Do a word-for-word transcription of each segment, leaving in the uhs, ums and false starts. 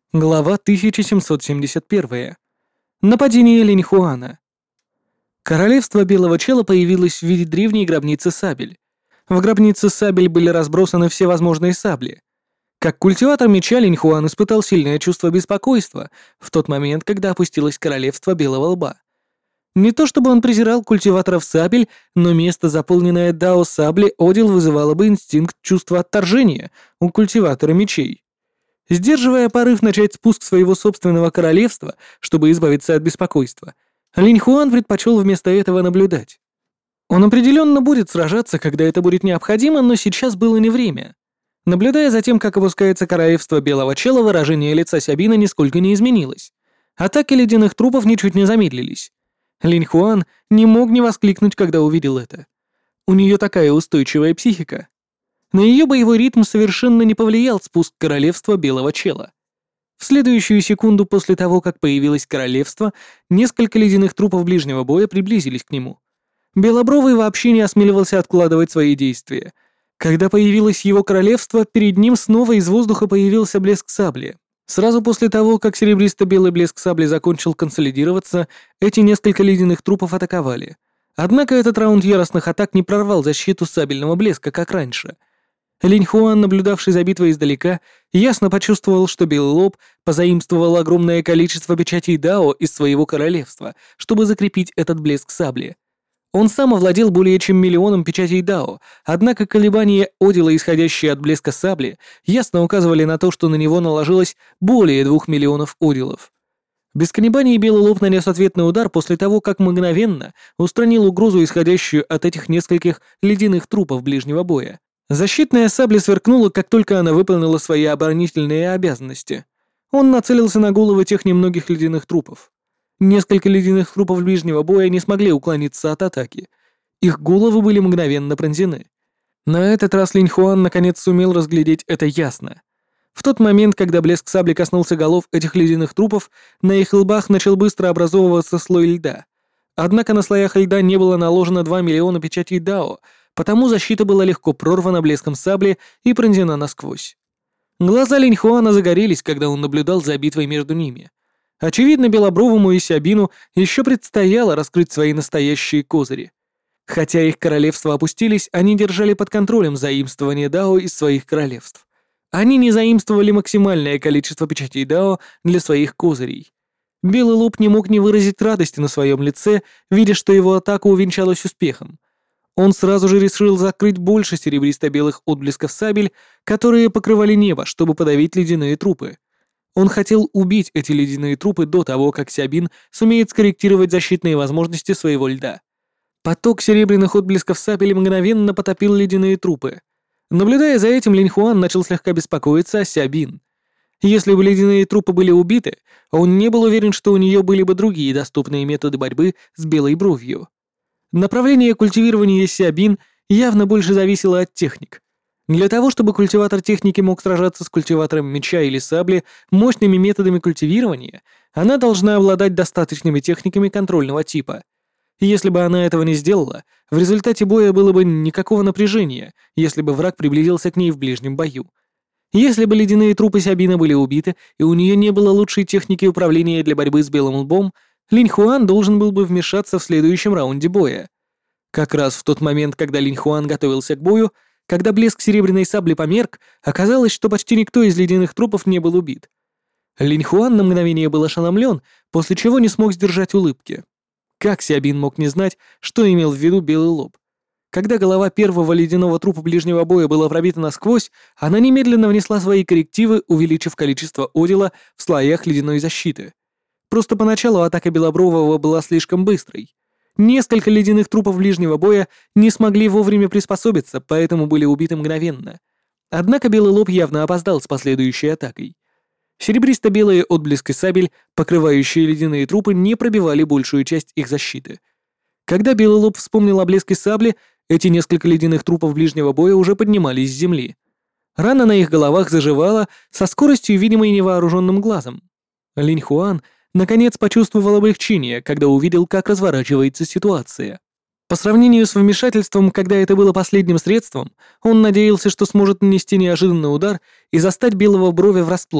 Глава тысяча семьсот семьдесят один. Нападение Линьхуана. Королевство Белого Чела появилось в виде древней гробницы сабель. В гробнице сабель были разбросаны все возможные сабли. Как культиватор меча Линьхуан испытал сильное чувство беспокойства в тот момент, когда опустилось королевство Белого Лба. Не то чтобы он презирал культиваторов сабель, но место, заполненное дао сабли, Одил вызывало бы инстинкт чувства отторжения у культиватора мечей. Сдерживая порыв начать спуск своего собственного королевства, чтобы избавиться от беспокойства, Линьхуан предпочел вместо этого наблюдать. Он определенно будет сражаться, когда это будет необходимо, но сейчас было не время. Наблюдая за тем, как опускается королевство Белого Чела, выражение лица Сябина нисколько не изменилось. Атаки ледяных трупов ничуть не замедлились. Линьхуан не мог не воскликнуть, когда увидел это. У нее такая устойчивая психика. На ее боевой ритм совершенно не повлиял спуск королевства Белого Чела. В следующую секунду после того, как появилось королевство, несколько ледяных трупов ближнего боя приблизились к нему. Белобровый вообще не осмеливался откладывать свои действия. Когда появилось его королевство, перед ним снова из воздуха появился блеск сабли. Сразу после того, как серебристо-белый блеск сабли закончил консолидироваться, эти несколько ледяных трупов атаковали. Однако этот раунд яростных атак не прорвал защиту сабельного блеска, как раньше. Линьхуан, наблюдавший за битвой издалека, ясно почувствовал, что Белый Лоб позаимствовал огромное количество печатей Дао из своего королевства, чтобы закрепить этот блеск сабли. Он сам овладел более чем миллионом печатей Дао, однако колебания Одила, исходящие от блеска сабли, ясно указывали на то, что на него наложилось более двух миллионов Одилов. Без колебаний Белый Лоб нанес ответный удар после того, как мгновенно устранил угрозу, исходящую от этих нескольких ледяных трупов ближнего боя. Защитная сабля сверкнула, как только она выполнила свои оборонительные обязанности. Он нацелился на головы тех немногих ледяных трупов. Несколько ледяных трупов ближнего боя не смогли уклониться от атаки. Их головы были мгновенно пронзены. На этот раз Линьхуан наконец сумел разглядеть это ясно. В тот момент, когда блеск сабли коснулся голов этих ледяных трупов, на их лбах начал быстро образовываться слой льда. Однако на слоях льда не было наложено два миллиона печатей Дао, потому защита была легко прорвана блеском сабли и пронзена насквозь. Глаза Линьхуана загорелись, когда он наблюдал за битвой между ними. Очевидно, Белобровому и Сябину еще предстояло раскрыть свои настоящие козыри. Хотя их королевства опустились, они держали под контролем заимствование Дао из своих королевств. Они не заимствовали максимальное количество печатей Дао для своих козырей. Белый Лоб не мог не выразить радости на своем лице, видя, что его атака увенчалась успехом. Он сразу же решил закрыть больше серебристо-белых отблесков сабель, которые покрывали небо, чтобы подавить ледяные трупы. Он хотел убить эти ледяные трупы до того, как Сябин сумеет скорректировать защитные возможности своего льда. Поток серебряных отблесков сабель мгновенно потопил ледяные трупы. Наблюдая за этим, Линьхуан начал слегка беспокоиться о Сябин. Если бы ледяные трупы были убиты, он не был уверен, что у нее были бы другие доступные методы борьбы с белой бровью. Направление культивирования Сябин явно больше зависело от техник. Для того, чтобы культиватор техники мог сражаться с культиватором меча или сабли мощными методами культивирования, она должна обладать достаточными техниками контрольного типа. Если бы она этого не сделала, в результате боя было бы никакого напряжения, если бы враг приблизился к ней в ближнем бою. Если бы ледяные трупы Сябина были убиты, и у нее не было лучшей техники управления для борьбы с Белым Лбом, Линьхуан должен был бы вмешаться в следующем раунде боя. Как раз в тот момент, когда Линьхуан готовился к бою, когда блеск серебряной сабли померк, оказалось, что почти никто из ледяных трупов не был убит. Линьхуан на мгновение был ошеломлен, после чего не смог сдержать улыбки. Как Сябин мог не знать, что имел в виду Белый Лоб? Когда голова первого ледяного трупа ближнего боя была пробита насквозь, она немедленно внесла свои коррективы, увеличив количество Одила в слоях ледяной защиты. Просто поначалу атака Белобрового была слишком быстрой. Несколько ледяных трупов ближнего боя не смогли вовремя приспособиться, поэтому были убиты мгновенно. Однако Белый Лоб явно опоздал с последующей атакой. Серебристо-белые отблески сабель, покрывающие ледяные трупы, не пробивали большую часть их защиты. Когда Белый Лоб вспомнил о блеске сабли, эти несколько ледяных трупов ближнего боя уже поднимались с земли. Рана на их головах заживала со скоростью, видимой невооруженным глазом. Линьхуан наконец почувствовал облегчение, когда увидел, как разворачивается ситуация. По сравнению с вмешательством, когда это было последним средством, он надеялся, что сможет нанести неожиданный удар и застать Белого Брови врасплох,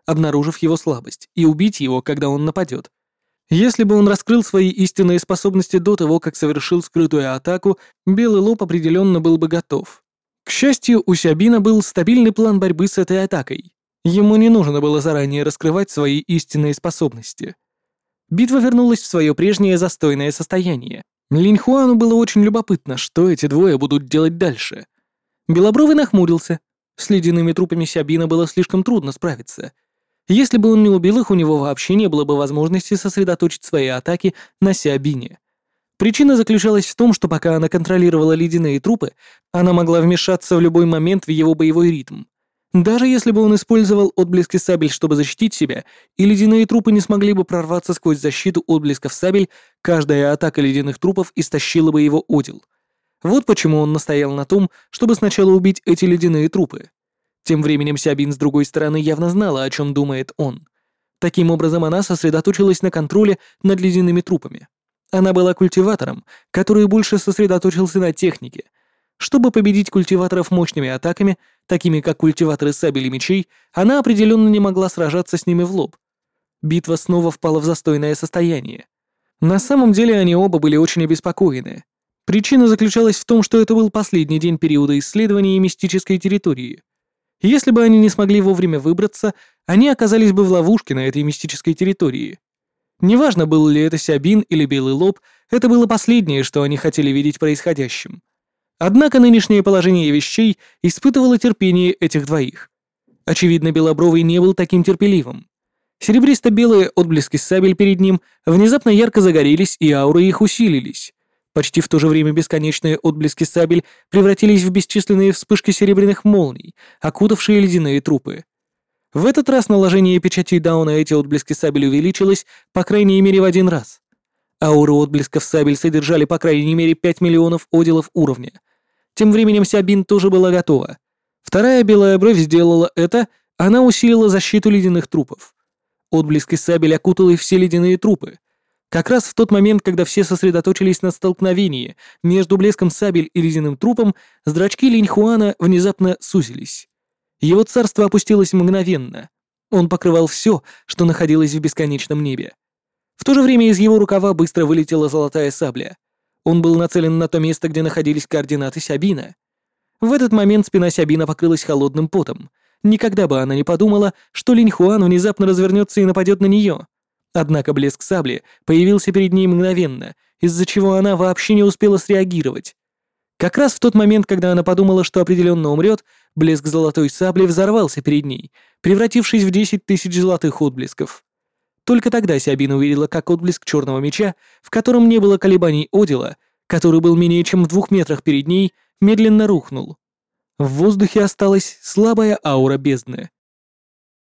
обнаружив его слабость, и убить его, когда он нападет. Если бы он раскрыл свои истинные способности до того, как совершил скрытую атаку, Белый Лоб определенно был бы готов. К счастью, у Сябина был стабильный план борьбы с этой атакой. Ему не нужно было заранее раскрывать свои истинные способности. Битва вернулась в свое прежнее застойное состояние. Линь Хуану было очень любопытно, что эти двое будут делать дальше. Белобровый нахмурился. С ледяными трупами Сябина было слишком трудно справиться. Если бы он не убил их, у него вообще не было бы возможности сосредоточить свои атаки на Сябине. Причина заключалась в том, что пока она контролировала ледяные трупы, она могла вмешаться в любой момент в его боевой ритм. Даже если бы он использовал отблески сабель, чтобы защитить себя, и ледяные трупы не смогли бы прорваться сквозь защиту отблесков сабель, каждая атака ледяных трупов истощила бы его одел. Вот почему он настоял на том, чтобы сначала убить эти ледяные трупы. Тем временем Сябин с другой стороны явно знала, о чем думает он. Таким образом, она сосредоточилась на контроле над ледяными трупами. Она была культиватором, который больше сосредоточился на технике. Чтобы победить культиваторов мощными атаками, такими как культиваторы сабель и мечей, она определенно не могла сражаться с ними в лоб. Битва снова впала в застойное состояние. На самом деле они оба были очень обеспокоены. Причина заключалась в том, что это был последний день периода исследования мистической территории. Если бы они не смогли вовремя выбраться, они оказались бы в ловушке на этой мистической территории. Неважно, был ли это Сябин или Белый Лоб, это было последнее, что они хотели видеть происходящим. Однако нынешнее положение вещей испытывало терпение этих двоих. Очевидно, Белобровый не был таким терпеливым. Серебристо-белые отблески сабель перед ним внезапно ярко загорелись, и ауры их усилились. Почти в то же время бесконечные отблески сабель превратились в бесчисленные вспышки серебряных молний, окутавшие ледяные трупы. В этот раз наложение печати Дао на эти отблески сабель увеличилось, по крайней мере, в один раз. Ауры отблесков сабель содержали по крайней мере пять миллионов оделов уровня. Тем временем Сябин тоже была готова. Вторая белая бровь сделала это, она усилила защиту ледяных трупов. Отблески сабель окутали все ледяные трупы. Как раз в тот момент, когда все сосредоточились на столкновении между блеском сабель и ледяным трупом, зрачки Линь Хуана внезапно сузились. Его царство опустилось мгновенно. Он покрывал все, что находилось в бесконечном небе. В то же время из его рукава быстро вылетела золотая сабля. Он был нацелен на то место, где находились координаты Сябина. В этот момент спина Сябина покрылась холодным потом. Никогда бы она не подумала, что Линь Хуан внезапно развернется и нападет на нее. Однако блеск сабли появился перед ней мгновенно, из-за чего она вообще не успела среагировать. Как раз в тот момент, когда она подумала, что определенно умрет, блеск золотой сабли взорвался перед ней, превратившись в десять тысяч золотых отблесков. Только тогда Сябин увидела, как отблеск черного меча, в котором не было колебаний одела, который был менее чем в двух метрах перед ней, медленно рухнул. В воздухе осталась слабая аура бездны.